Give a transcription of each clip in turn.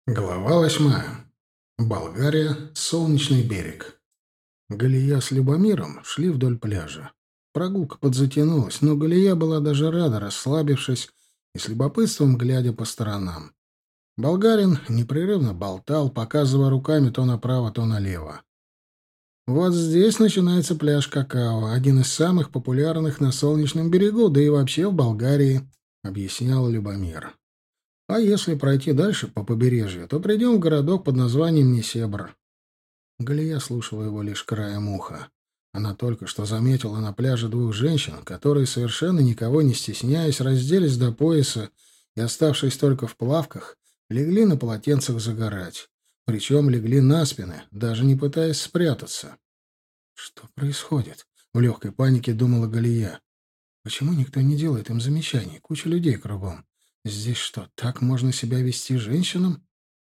Глава 8. Болгария. Солнечный берег. Галия с Любомиром шли вдоль пляжа. Прогулка подзатянулась, но Галия была даже рада, расслабившись и с любопытством глядя по сторонам. Болгарин непрерывно болтал, показывая руками то направо, то налево. «Вот здесь начинается пляж Какао, один из самых популярных на Солнечном берегу, да и вообще в Болгарии», — объяснял Любомир. «А если пройти дальше по побережью, то придем в городок под названием Несебр». Галия слушала его лишь краем уха. Она только что заметила на пляже двух женщин, которые, совершенно никого не стесняясь, разделись до пояса и, оставшись только в плавках, легли на полотенцах загорать. Причем легли на спины, даже не пытаясь спрятаться. «Что происходит?» — в легкой панике думала Галия. «Почему никто не делает им замечаний? Куча людей кругом. Здесь что, так можно себя вести женщинам?»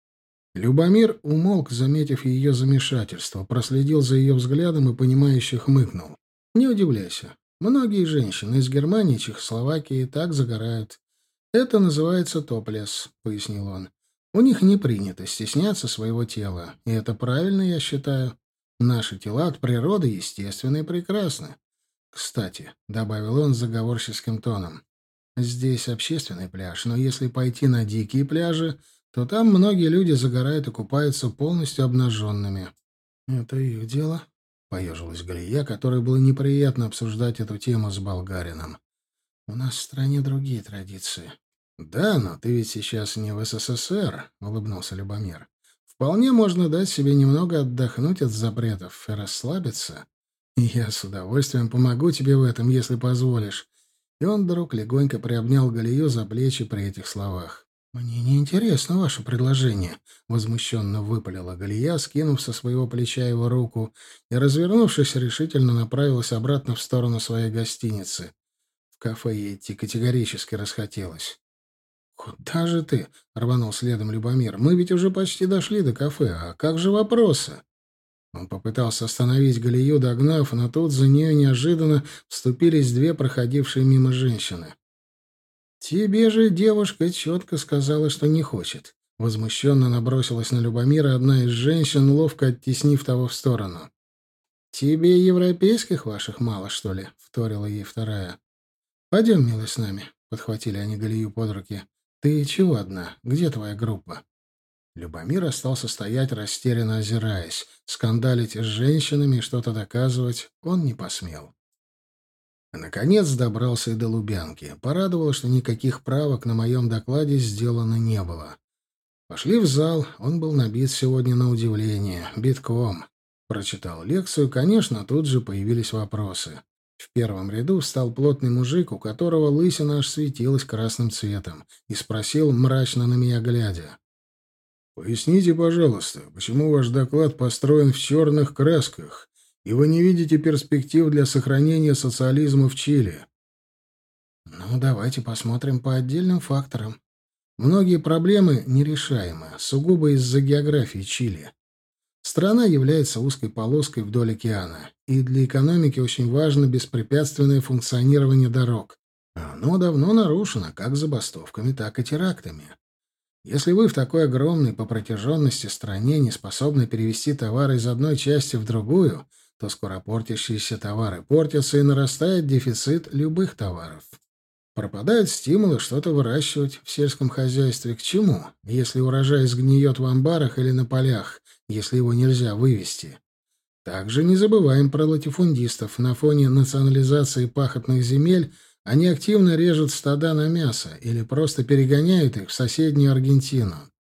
Любомир умолк, заметив ее замешательство, проследил за ее взглядом и, понимающе хмыкнул. «Не удивляйся. Многие женщины из Германии и Чехословакии так загорают. Это называется топлес», — пояснил он. «У них не принято стесняться своего тела, и это правильно, я считаю. Наши тела от природы естественны и прекрасны. Кстати», — добавил он заговорческим тоном, — «здесь общественный пляж, но если пойти на дикие пляжи, то там многие люди загорают и купаются полностью обнаженными». «Это их дело», — поежилась Галия, которой было неприятно обсуждать эту тему с болгарином. «У нас в стране другие традиции». «Да, но ты ведь сейчас не в СССР», — улыбнулся Любомир. «Вполне можно дать себе немного отдохнуть от запретов и расслабиться. И я с удовольствием помогу тебе в этом, если позволишь». И он вдруг легонько приобнял Галию за плечи при этих словах. «Мне не интересно ваше предложение», — возмущенно выпалила Галия, скинув со своего плеча его руку и, развернувшись, решительно направилась обратно в сторону своей гостиницы. В кафе ей идти категорически расхотелось. «Куда же ты?» — рванул следом Любомир. «Мы ведь уже почти дошли до кафе. А как же вопросы?» Он попытался остановить Галию, догнав, но тут за нее неожиданно вступились две проходившие мимо женщины. «Тебе же девушка четко сказала, что не хочет». Возмущенно набросилась на Любомира одна из женщин, ловко оттеснив того в сторону. «Тебе европейских ваших мало, что ли?» — вторила ей вторая. «Пойдем, милый, с нами», — подхватили они Галию под руки. «Ты чего одна? Где твоя группа?» Любомир остался стоять, растерянно озираясь. Скандалить с женщинами и что-то доказывать он не посмел. Наконец добрался и до Лубянки. Порадовало, что никаких правок на моем докладе сделано не было. Пошли в зал, он был набит сегодня на удивление, битком. Прочитал лекцию, конечно, тут же появились вопросы. В первом ряду встал плотный мужик, у которого лысина аж светилась красным цветом, и спросил, мрачно на меня глядя: «Поясните, пожалуйста, почему ваш доклад построен в черных красках, и вы не видите перспектив для сохранения социализма в Чили?» «Ну, давайте посмотрим по отдельным факторам. Многие проблемы нерешаемы, сугубо из-за географии Чили. Страна является узкой полоской вдоль океана, и для экономики очень важно беспрепятственное функционирование дорог. Оно давно нарушено как забастовками, так и терактами. Если вы в такой огромной по протяженности стране не способны перевести товары из одной части в другую, то скоро портящиеся товары портятся и нарастает дефицит любых товаров. Пропадают стимулы что-то выращивать в сельском хозяйстве. К чему, если урожай сгниет в амбарах или на полях, если его нельзя вывести? Также не забываем про латифундистов. На фоне национализации пахотных земель они активно режут стада на мясо или просто перегоняют их в соседнюю Аргентину.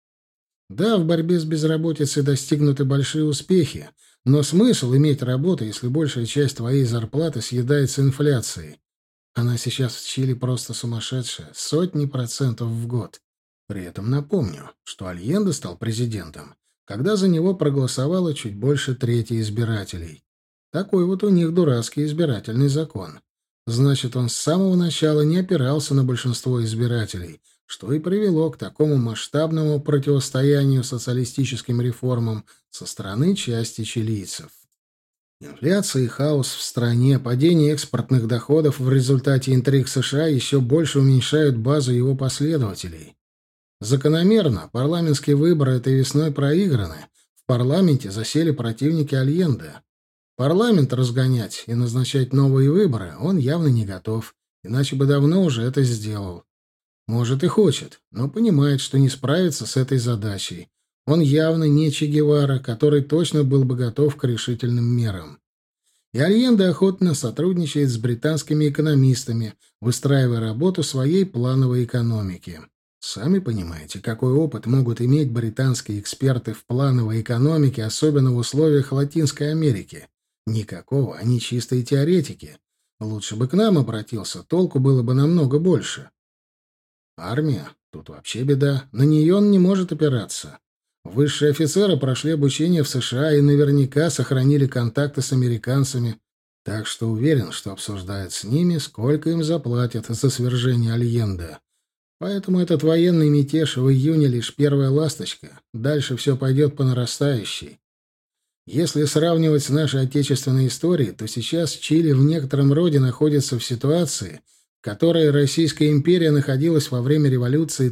Да, в борьбе с безработицей достигнуты большие успехи, но смысл иметь работу, если большая часть твоей зарплаты съедается инфляцией? Она сейчас в Чили просто сумасшедшая, сотни процентов в год. При этом напомню, что Альенде стал президентом, когда за него проголосовало чуть больше трети избирателей. Такой вот у них дурацкий избирательный закон. Значит, он с самого начала не опирался на большинство избирателей, что и привело к такому масштабному противостоянию социалистическим реформам со стороны части чилийцев. Инфляция и хаос в стране, падение экспортных доходов в результате интриг США еще больше уменьшают базу его последователей. Закономерно, парламентские выборы этой весной проиграны. В парламенте засели противники Альенде. Парламент разгонять и назначать новые выборы он явно не готов, иначе бы давно уже это сделал. Может и хочет, но понимает, что не справится с этой задачей. Он явно не Че Гевара, который точно был бы готов к решительным мерам. И Альенде охотно сотрудничает с британскими экономистами, выстраивая работу своей плановой экономики. Сами понимаете, какой опыт могут иметь британские эксперты в плановой экономике, особенно в условиях Латинской Америки. Никакого, они чистые теоретики. Лучше бы к нам обратился, толку было бы намного больше. Армия? Тут вообще беда. На нее он не может опираться. Высшие офицеры прошли обучение в США и наверняка сохранили контакты с американцами, так что уверен, что обсуждают с ними, сколько им заплатят за свержение Альенде. Поэтому этот военный мятеж в июне лишь первая ласточка. Дальше все пойдет по нарастающей. Если сравнивать с нашей отечественной историей, то сейчас Чили в некотором роде находится в ситуации, в которой Российская империя находилась во время революции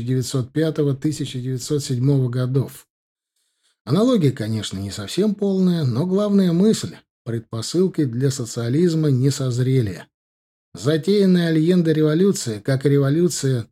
1905-1907 годов. Аналогия, конечно, не совсем полная, но главная мысль — предпосылки для социализма не созрели. Затеянная Альенде революция, как и революция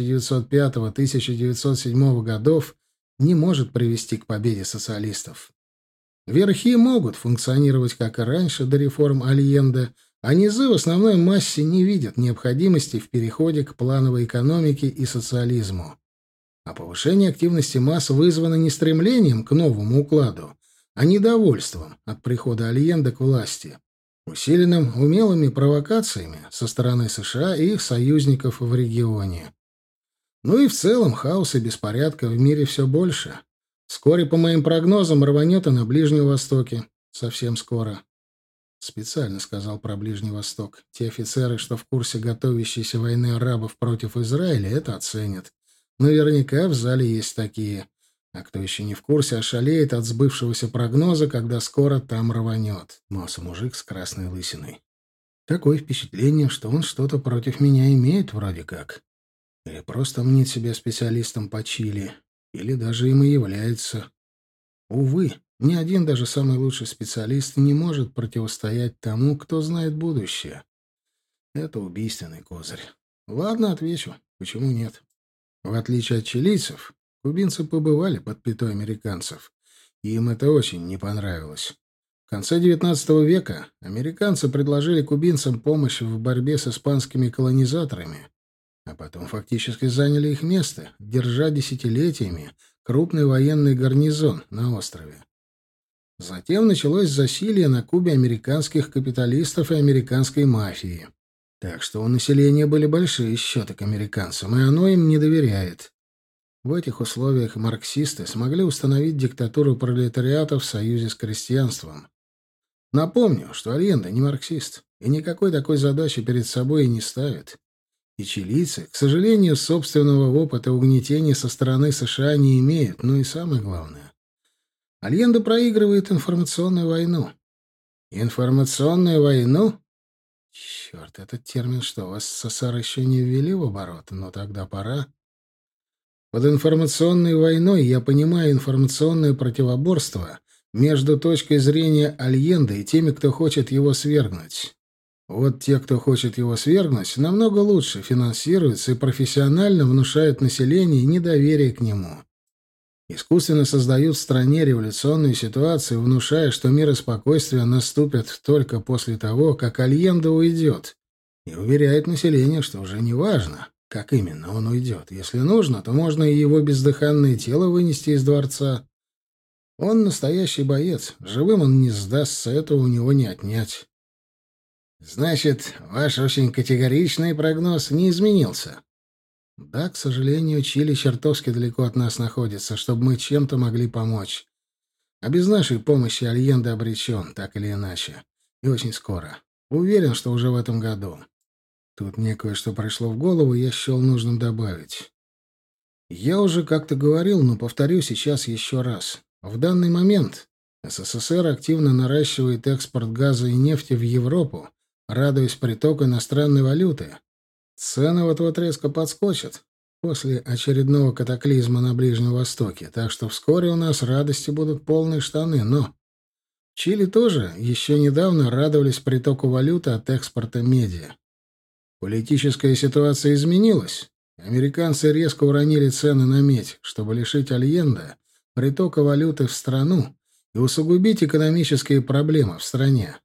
1905-1907 годов, не может привести к победе социалистов. Верхи могут функционировать, как и раньше, до реформ Альенде, а низы в основной массе не видят необходимости в переходе к плановой экономике и социализму. А повышение активности масс вызвано не стремлением к новому укладу, а недовольством от прихода Альенде к власти, усиленным умелыми провокациями со стороны США и их союзников в регионе. Ну и в целом хаоса и беспорядка в мире все больше. Вскоре, по моим прогнозам, рванет и на Ближнем Востоке. Совсем скоро. Специально сказал про Ближний Восток. Те офицеры, что в курсе готовящейся войны арабов против Израиля, это оценят. Наверняка в зале есть такие. А кто еще не в курсе, ошалеет от сбывшегося прогноза, когда скоро там рванет. Масса мужик с красной лысиной. Такое впечатление, что он что-то против меня имеет вроде как. Или просто мнит себя специалистом по Чили. Или даже им и является. Увы, ни один даже самый лучший специалист не может противостоять тому, кто знает будущее. Это убийственный козырь. Ладно, отвечу. Почему нет? В отличие от чилийцев, кубинцы побывали под пятой американцев, и им это очень не понравилось. В конце XIX века американцы предложили кубинцам помощь в борьбе с испанскими колонизаторами, а потом фактически заняли их место, держа десятилетиями крупный военный гарнизон на острове. Затем началось засилье на Кубе американских капиталистов и американской мафии. Так что у населения были большие счеты к американцам, и оно им не доверяет. В этих условиях марксисты смогли установить диктатуру пролетариата в союзе с крестьянством. Напомню, что Альенде не марксист, и никакой такой задачи перед собой и не ставит. И чилийцы, к сожалению, собственного опыта угнетения со стороны США не имеют, но и самое главное. Альенде проигрывает информационную войну. Информационную войну? Черт, этот термин что, в СССР еще не ввели в оборот? Но тогда пора. Под информационной войной я понимаю информационное противоборство между точкой зрения Альенде и теми, кто хочет его свергнуть. Вот те, кто хочет его свергнуть, намного лучше финансируются и профессионально внушают населению недоверие к нему. Искусственно создают в стране революционную ситуацию, внушая, что мир и спокойствие наступят только после того, как Альенде уйдет, и уверяют население, что уже не важно, как именно он уйдет. Если нужно, то можно и его бездыханное тело вынести из дворца. Он настоящий боец, живым он не сдастся, этого у него не отнять. Значит, ваш очень категоричный прогноз не изменился? Да, к сожалению, Чили чертовски далеко от нас находится, чтобы мы чем-то могли помочь. А без нашей помощи Альенде обречен, так или иначе. И очень скоро. Уверен, что уже в этом году. Тут мне кое-что пришло в голову, и я счел нужным добавить. Я уже как-то говорил, но повторю сейчас еще раз. В данный момент СССР активно наращивает экспорт газа и нефти в Европу, радуясь притоку иностранной валюты. Цены вот-вот резко подскочат. после очередного катаклизма на Ближнем Востоке, так что вскоре у нас радости будут полные штаны, но... Чили тоже еще недавно радовались притоку валюты от экспорта меди. Политическая ситуация изменилась. Американцы резко уронили цены на медь, чтобы лишить Альенде притока валюты в страну и усугубить экономические проблемы в стране.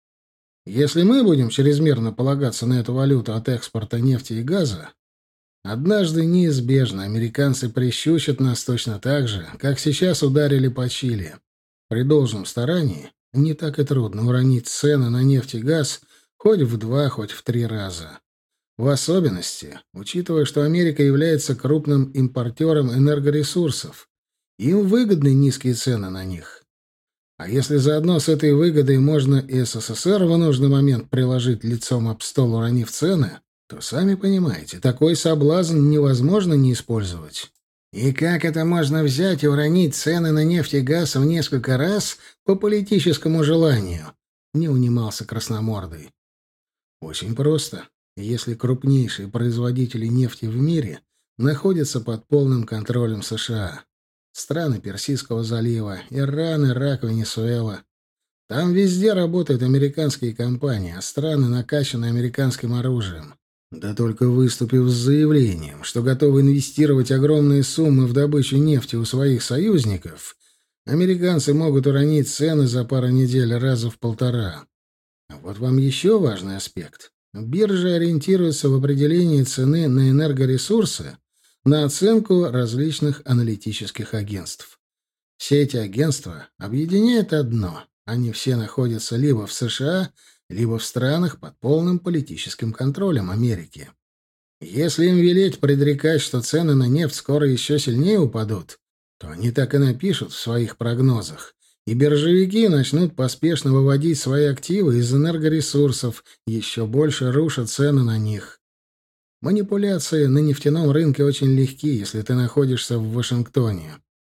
Если мы будем чрезмерно полагаться на эту валюту от экспорта нефти и газа, однажды неизбежно американцы прищучат нас точно так же, как сейчас ударили по Чили. При должном старании не так и трудно уронить цены на нефть и газ хоть в 2, хоть в 3 раза. В особенности, учитывая, что Америка является крупным импортером энергоресурсов, им выгодны низкие цены на них. А если заодно с этой выгодой можно и СССР в нужный момент приложить лицом об стол, уронив цены, то, сами понимаете, такой соблазн невозможно не использовать. И как это можно взять и уронить цены на нефть и газ в несколько раз по политическому желанию? Не унимался Красномордый. Очень просто. Если крупнейшие производители нефти в мире находятся под полным контролем США, страны Персидского залива, Иран, Ирак, Венесуэла, там везде работают американские компании, а страны накачаны американским оружием. Да только выступив с заявлением, что готовы инвестировать огромные суммы в добычу нефти у своих союзников, американцы могут уронить цены за пару недель раза в 1,5. А вот вам еще важный аспект. Биржа ориентируется в определении цены на энергоресурсы на оценку различных аналитических агентств. Все эти агентства объединяет одно. Они все находятся либо в США, либо в странах под полным политическим контролем Америки. Если им велеть предрекать, что цены на нефть скоро еще сильнее упадут, то они так и напишут в своих прогнозах, и биржевики начнут поспешно выводить свои активы из энергоресурсов, еще больше руша цены на них. Манипуляции на нефтяном рынке очень легки, если ты находишься в Вашингтоне.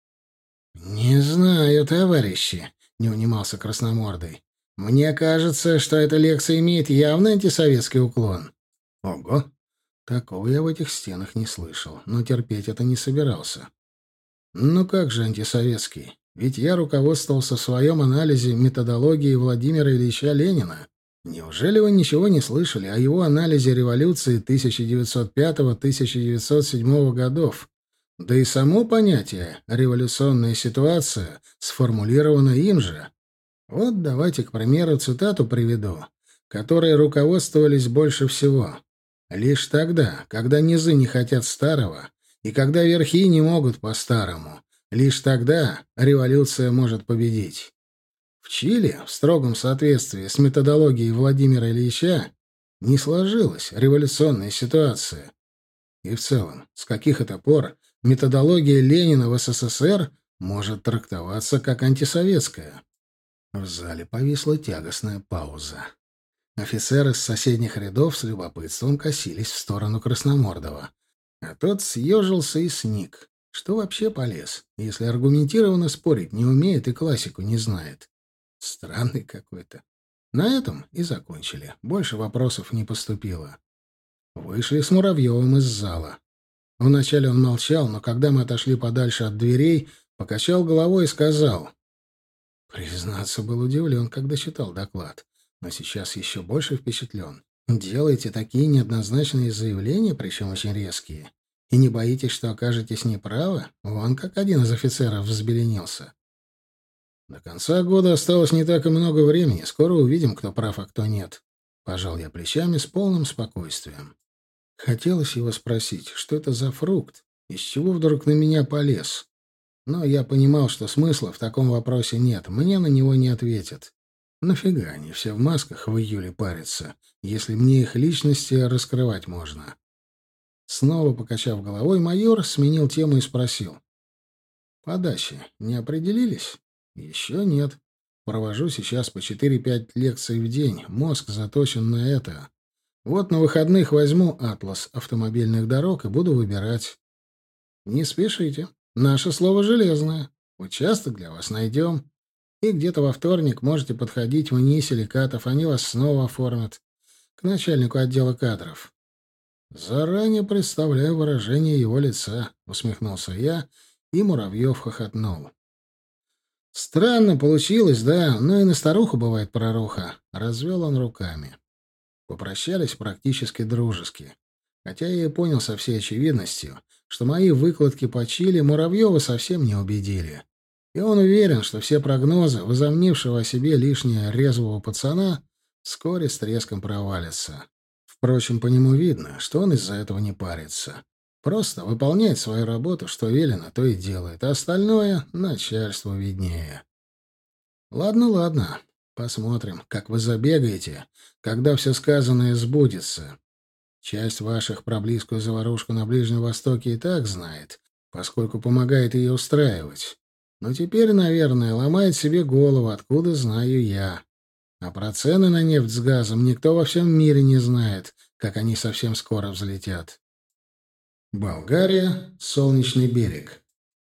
«Не знаю, товарищи», — не унимался Красномордый. «Мне кажется, что эта лекция имеет явно антисоветский уклон». «Ого! Такого я в этих стенах не слышал, но терпеть это не собирался». «Ну как же антисоветский? Ведь я руководствовался в своем анализе методологией Владимира Ильича Ленина. Неужели вы ничего не слышали о его анализе революции 1905-1907 годов? Да и само понятие «революционная ситуация» сформулировано им же. Вот давайте, к примеру, цитату приведу, которой руководствовались больше всего. «Лишь тогда, когда низы не хотят старого, и когда верхи не могут по-старому, лишь тогда революция может победить». В Чили, в строгом соответствии с методологией Владимира Ильича, не сложилась революционная ситуация. И в целом, с каких это пор методология Ленина в СССР может трактоваться как антисоветская? В зале повисла тягостная пауза. Офицеры с соседних рядов с любопытством косились в сторону Красномордова. А тот съежился и сник. Что вообще полез, если аргументированно спорить не умеет и классику не знает? Странный какой-то. На этом и закончили. Больше вопросов не поступило. Вышли с Муравьевым из зала. Вначале он молчал, но когда мы отошли подальше от дверей, покачал головой и сказал. Признаться, был удивлен, когда читал доклад, но сейчас еще больше впечатлен. Делаете такие неоднозначные заявления, причем очень резкие, и не боитесь, что окажетесь неправы? Вон как один из офицеров взбеленился. До конца года осталось не так и много времени. Скоро увидим, кто прав, а кто нет. Пожал я плечами с полным спокойствием. Хотелось его спросить, что это за фрукт, из чего вдруг на меня полез. Но я понимал, что смысла в таком вопросе нет. Мне на него не ответят. Нафига они все в масках в июле парятся, если мне их личности раскрывать можно? Снова покачав головой, майор сменил тему и спросил. По даче не определились? Еще нет. Провожу сейчас по 4-5 лекций в день. Мозг заточен на это. Вот на выходных возьму атлас автомобильных дорог и буду выбирать. Не спешите. Наше слово железное. Участок для вас найдем. И где-то во вторник можете подходить в НИИ Силикатов. Они вас снова оформят. К начальнику отдела кадров. «Заранее представляю выражение его лица», — усмехнулся я, и Муравьев хохотнул. «Странно получилось, да, но и на старуху бывает проруха», — развел он руками. Попрощались практически дружески. Хотя я и понял со всей очевидностью, что мои выкладки по Чили Муравьева совсем не убедили. И он уверен, что все прогнозы, возомнившего о себе лишнее резвого пацана, вскоре с треском провалятся. Впрочем, по нему видно, что он из-за этого не парится. Просто выполняет свою работу, что велено, то и делает, а остальное начальству виднее. Ладно, ладно. Посмотрим, как вы забегаете, когда все сказанное сбудется. Часть ваших про близкую заварушку на Ближнем Востоке и так знает, поскольку помогает ее устраивать. Но теперь, наверное, ломает себе голову, откуда знаю я. А про цены на нефть с газом никто во всем мире не знает, как они совсем скоро взлетят. Болгария, Солнечный берег.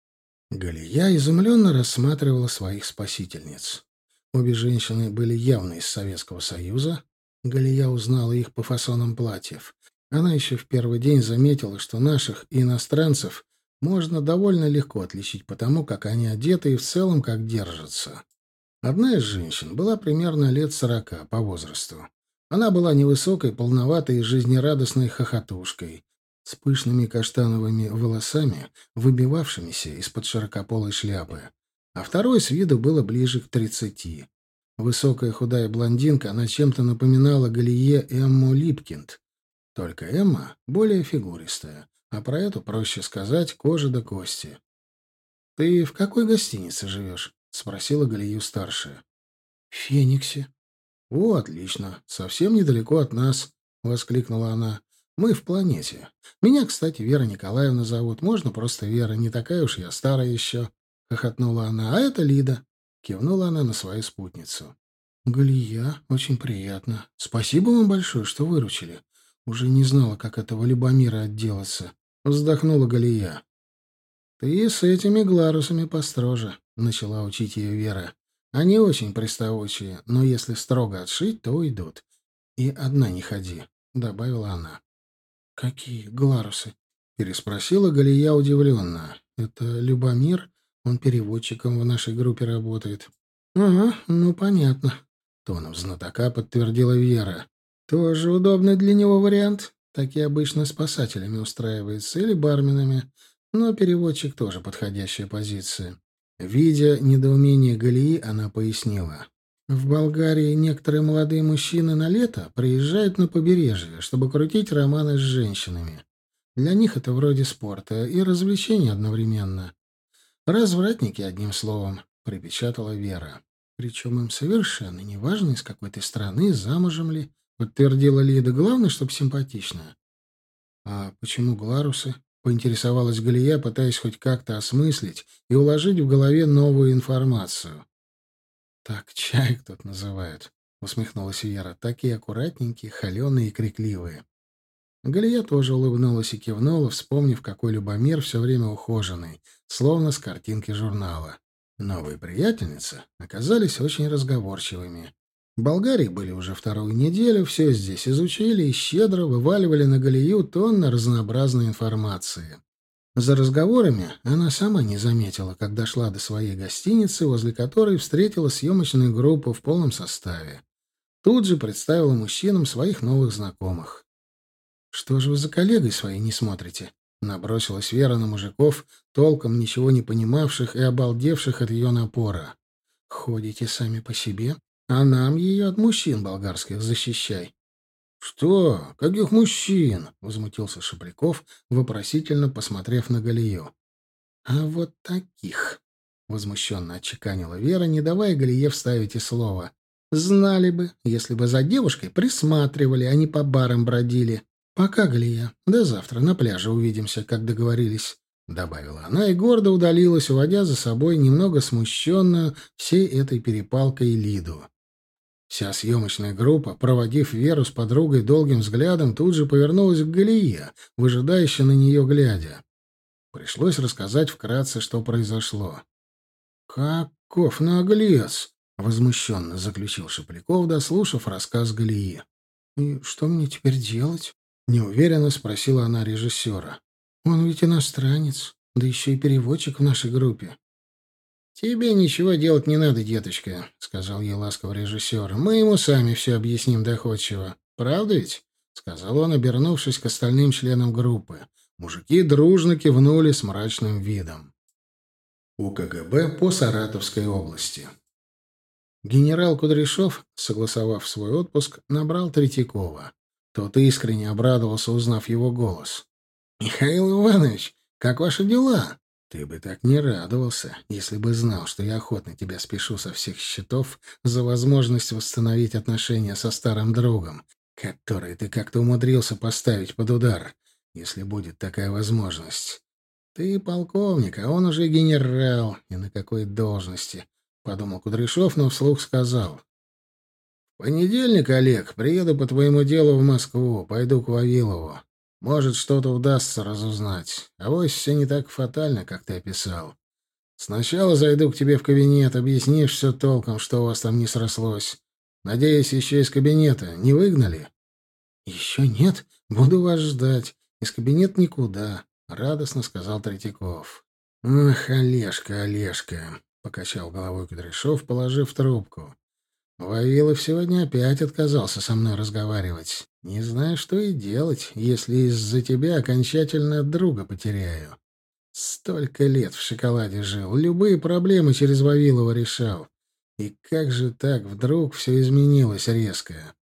Галия изумленно рассматривала своих спасительниц. Обе женщины были явно из Советского Союза. Галия узнала их по фасонам платьев. Она еще в первый день заметила, что наших и иностранцев можно довольно легко отличить по тому, как они одеты и в целом как держатся. Одна из женщин была примерно лет 40 по возрасту. Она была невысокой, полноватой и жизнерадостной хохотушкой, с пышными каштановыми волосами, выбивавшимися из-под широкополой шляпы. А второй с виду было ближе к 30. Высокая худая блондинка, она чем-то напоминала Галие Эмму Липкинд. Только Эмма более фигуристая, а про эту проще сказать кожа до кости. «Ты в какой гостинице живешь?» — спросила Галию старшая. «В Фениксе». «О, отлично. Совсем недалеко от нас», — воскликнула она. «Мы в планете. Меня, кстати, Вера Николаевна зовут. Можно просто Вера, не такая уж я старая еще», — хохотнула она. «А это Лида», — кивнула она на свою спутницу. «Галия, очень приятно. Спасибо вам большое, что выручили. Уже не знала, как этого Любомира отделаться», — вздохнула Галия. «Ты с этими гларусами построже», — начала учить ее Вера. «Они очень приставучие, но если строго отшить, то уйдут. И одна не ходи», — добавила она. «Какие гларусы?» — переспросила Галия удивленно. «Это Любомир? Он переводчиком в нашей группе работает». «Ага, ну понятно», — тоном знатока подтвердила Вера. «Тоже удобный для него вариант. Такие обычно спасателями устраиваются или барменами. Но переводчик тоже подходящая позиция». Видя недоумение Галии, она пояснила. В Болгарии некоторые молодые мужчины на лето приезжают на побережье, чтобы крутить романы с женщинами. Для них это вроде спорта и развлечения одновременно. Развратники, одним словом, припечатала Вера. Причем им совершенно не важно, из какой ты страны, замужем ли, подтвердила Лида. Главное, чтобы симпатичная. А почему гларусы? Поинтересовалась Галия, пытаясь хоть как-то осмыслить и уложить в голове новую информацию. «Так чаек тут называют», — усмехнулась Вера. «Такие аккуратненькие, холеные и крикливые». Галия тоже улыбнулась и кивнула, вспомнив, какой Любомир все время ухоженный, словно с картинки журнала. Новые приятельницы оказались очень разговорчивыми. В Болгарии были уже вторую неделю, все здесь изучили и щедро вываливали на Галию тонны разнообразной информации. За разговорами она сама не заметила, как дошла до своей гостиницы, возле которой встретила съемочную группу в полном составе. Тут же представила мужчинам своих новых знакомых. «Что же вы за коллегой своей не смотрите?» Набросилась Вера на мужиков, толком ничего не понимавших и обалдевших от ее напора. «Ходите сами по себе, а нам ее от мужчин болгарских защищай». «Что? Каких мужчин?» — возмутился Шепляков, вопросительно посмотрев на Галию. «А вот таких», — возмущенно отчеканила Вера, не давая Галие вставить и слова. «Знали бы, если бы за девушкой присматривали, а не по барам бродили. Пока, Галия, до завтра на пляже увидимся, как договорились», — добавила она и гордо удалилась, уводя за собой немного смущенную всей этой перепалкой Лиду. Вся съемочная группа, проводив Веру с подругой долгим взглядом, тут же повернулась к Галие, выжидающе на нее глядя. Пришлось рассказать вкратце, что произошло. «Каков наглец!» — возмущенно заключил Шепляков, дослушав рассказ Галии. «И что мне теперь делать?» — неуверенно спросила она режиссера. «Он ведь иностранец, да еще и переводчик в нашей группе». «Тебе ничего делать не надо, деточка», — сказал ей ласково режиссер. «Мы ему сами все объясним доходчиво. Правда ведь?» — сказал он, обернувшись к остальным членам группы. Мужики дружно кивнули с мрачным видом. УКГБ по Саратовской области. Генерал Кудряшов, согласовав свой отпуск, набрал Третьякова. Тот искренне обрадовался, узнав его голос. «Михаил Иванович, как ваши дела?» «Ты бы так не радовался, если бы знал, что я охотно тебя спешу со всех счетов за возможность восстановить отношения со старым другом, который ты как-то умудрился поставить под удар, если будет такая возможность. Ты полковник, а он уже генерал, и на какой должности?» — подумал Кудряшов, но вслух сказал. «В понедельник, Олег, приеду по твоему делу в Москву, пойду к Вавилову. Может, что-то удастся разузнать. Авось все не так фатально, как ты описал. Сначала зайду к тебе в кабинет, объяснишь все толком, что у вас там не срослось. Надеюсь, еще из кабинета не выгнали?» «Еще нет. Буду вас ждать. Из кабинета никуда», — радостно сказал Третьяков. «Ах, Олежка, Олежка», — покачал головой Кудряшов, положив трубку. «Вавилов сегодня опять отказался со мной разговаривать. Не знаю, что и делать, если из-за тебя окончательно друга потеряю. Столько лет в шоколаде жил, любые проблемы через Вавилова решал. И как же так вдруг все изменилось резко?»